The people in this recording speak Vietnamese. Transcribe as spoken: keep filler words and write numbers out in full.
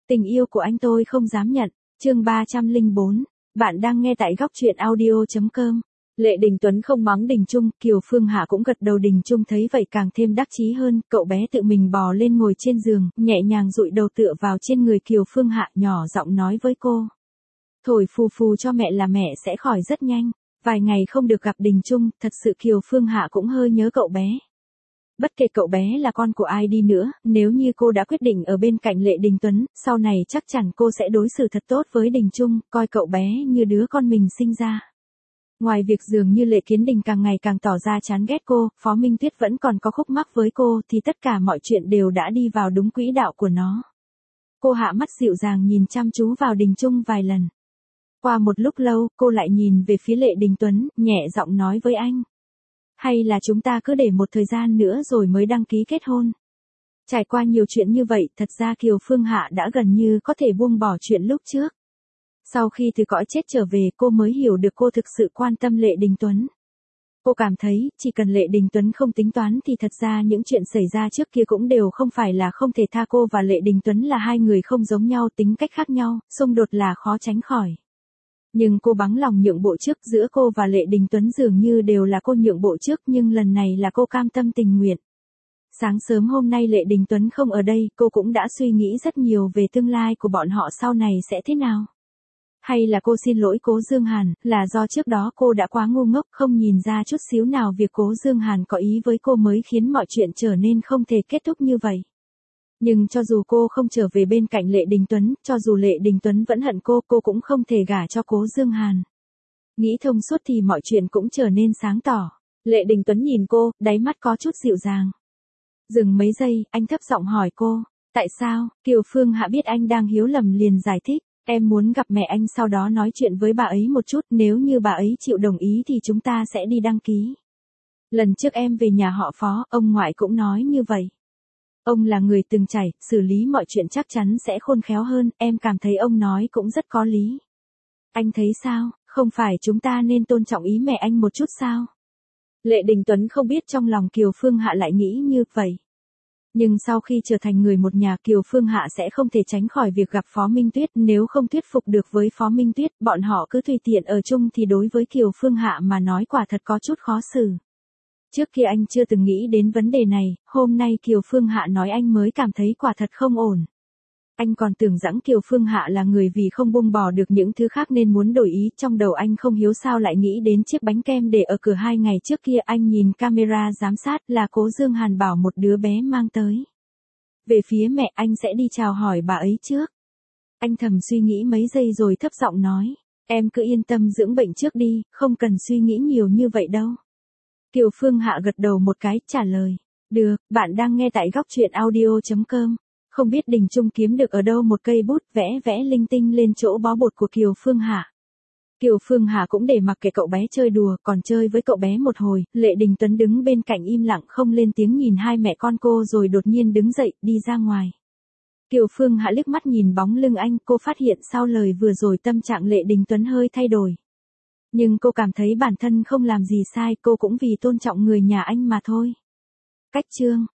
Tình yêu của anh tôi không dám nhận. Chương ba trăm lẻ bốn. Bạn đang nghe tại góc truyện audio chấm com. Lệ Đình Tuấn không mắng Đình Trung, Kiều Phương Hạ cũng gật đầu. Đình Trung thấy vậy càng thêm đắc chí hơn, cậu bé tự mình bò lên ngồi trên giường, nhẹ nhàng dụi đầu tựa vào trên người Kiều Phương Hạ, nhỏ giọng nói với cô. Thổi phù phù cho mẹ là mẹ sẽ khỏi rất nhanh. Vài ngày không được gặp Đình Trung, thật sự Kiều Phương Hạ cũng hơi nhớ cậu bé. Bất kể cậu bé là con của ai đi nữa, nếu như cô đã quyết định ở bên cạnh Lệ Đình Tuấn, sau này chắc chắn cô sẽ đối xử thật tốt với Đình Trung, coi cậu bé như đứa con mình sinh ra. Ngoài việc dường như Lệ Kiến Đình càng ngày càng tỏ ra chán ghét cô, Phó Minh Tuyết vẫn còn có khúc mắc với cô, thì tất cả mọi chuyện đều đã đi vào đúng quỹ đạo của nó. Cô hạ mắt dịu dàng nhìn chăm chú vào Đình Trung vài lần. Qua một lúc lâu, cô lại nhìn về phía Lệ Đình Tuấn, nhẹ giọng nói với anh. Hay là chúng ta cứ để một thời gian nữa rồi mới đăng ký kết hôn. Trải qua nhiều chuyện như vậy, thật ra Kiều Phương Hạ đã gần như có thể buông bỏ chuyện lúc trước. Sau khi từ cõi chết trở về, cô mới hiểu được cô thực sự quan tâm Lệ Đình Tuấn. Cô cảm thấy, chỉ cần Lệ Đình Tuấn không tính toán thì thật ra những chuyện xảy ra trước kia cũng đều không phải là không thể tha. Cô và Lệ Đình Tuấn là hai người không giống nhau, tính cách khác nhau, xung đột là khó tránh khỏi. Nhưng cô bằng lòng nhượng bộ trước, giữa cô và Lệ Đình Tuấn dường như đều là cô nhượng bộ trước, nhưng lần này là cô cam tâm tình nguyện. Sáng sớm hôm nay Lệ Đình Tuấn không ở đây, cô cũng đã suy nghĩ rất nhiều về tương lai của bọn họ sau này sẽ thế nào. Hay là cô xin lỗi Cố Dương Hàn, là do trước đó cô đã quá ngu ngốc, không nhìn ra chút xíu nào việc Cố Dương Hàn có ý với cô mới khiến mọi chuyện trở nên không thể kết thúc như vậy. Nhưng cho dù cô không trở về bên cạnh Lệ Đình Tuấn, cho dù Lệ Đình Tuấn vẫn hận cô, cô cũng không thể gả cho Cố Dương Hàn. Nghĩ thông suốt thì mọi chuyện cũng trở nên sáng tỏ. Lệ Đình Tuấn nhìn cô, đáy mắt có chút dịu dàng. Dừng mấy giây, anh thấp giọng hỏi cô, tại sao? Kiều Phương Hạ biết anh đang hiếu lầm liền giải thích, em muốn gặp mẹ anh sau đó nói chuyện với bà ấy một chút, nếu như bà ấy chịu đồng ý thì chúng ta sẽ đi đăng ký. Lần trước em về nhà họ Phó, ông ngoại cũng nói như vậy. Ông là người từng trải, xử lý mọi chuyện chắc chắn sẽ khôn khéo hơn, em cảm thấy ông nói cũng rất có lý. Anh thấy sao, không phải chúng ta nên tôn trọng ý mẹ anh một chút sao? Lệ Đình Tuấn không biết trong lòng Kiều Phương Hạ lại nghĩ như vậy. Nhưng sau khi trở thành người một nhà, Kiều Phương Hạ sẽ không thể tránh khỏi việc gặp Phó Minh Tuyết, nếu không thuyết phục được với Phó Minh Tuyết, bọn họ cứ tùy tiện ở chung thì đối với Kiều Phương Hạ mà nói quả thật có chút khó xử. Trước kia anh chưa từng nghĩ đến vấn đề này, hôm nay Kiều Phương Hạ nói anh mới cảm thấy quả thật không ổn. Anh còn tưởng rằng Kiều Phương Hạ là người vì không buông bỏ được những thứ khác nên muốn đổi ý, trong đầu anh không hiểu sao lại nghĩ đến chiếc bánh kem để ở cửa hai ngày trước kia. Anh nhìn camera giám sát là Cố Dương Hàn bảo một đứa bé mang tới. Về phía mẹ, anh sẽ đi chào hỏi bà ấy trước. Anh thầm suy nghĩ mấy giây rồi thấp giọng nói, em cứ yên tâm dưỡng bệnh trước đi, không cần suy nghĩ nhiều như vậy đâu. Kiều Phương Hạ gật đầu một cái, trả lời. Được, bạn đang nghe tại góc truyện audio chấm com. Không biết Đình Trung kiếm được ở đâu một cây bút vẽ vẽ linh tinh lên chỗ bó bột của Kiều Phương Hạ. Kiều Phương Hạ cũng để mặc kệ cậu bé chơi đùa, còn chơi với cậu bé một hồi, Lệ Đình Tuấn đứng bên cạnh im lặng không lên tiếng nhìn hai mẹ con cô rồi đột nhiên đứng dậy, đi ra ngoài. Kiều Phương Hạ liếc mắt nhìn bóng lưng anh, cô phát hiện sau lời vừa rồi tâm trạng Lệ Đình Tuấn hơi thay đổi. Nhưng cô cảm thấy bản thân không làm gì sai, cô cũng vì tôn trọng người nhà anh mà thôi. Cách chương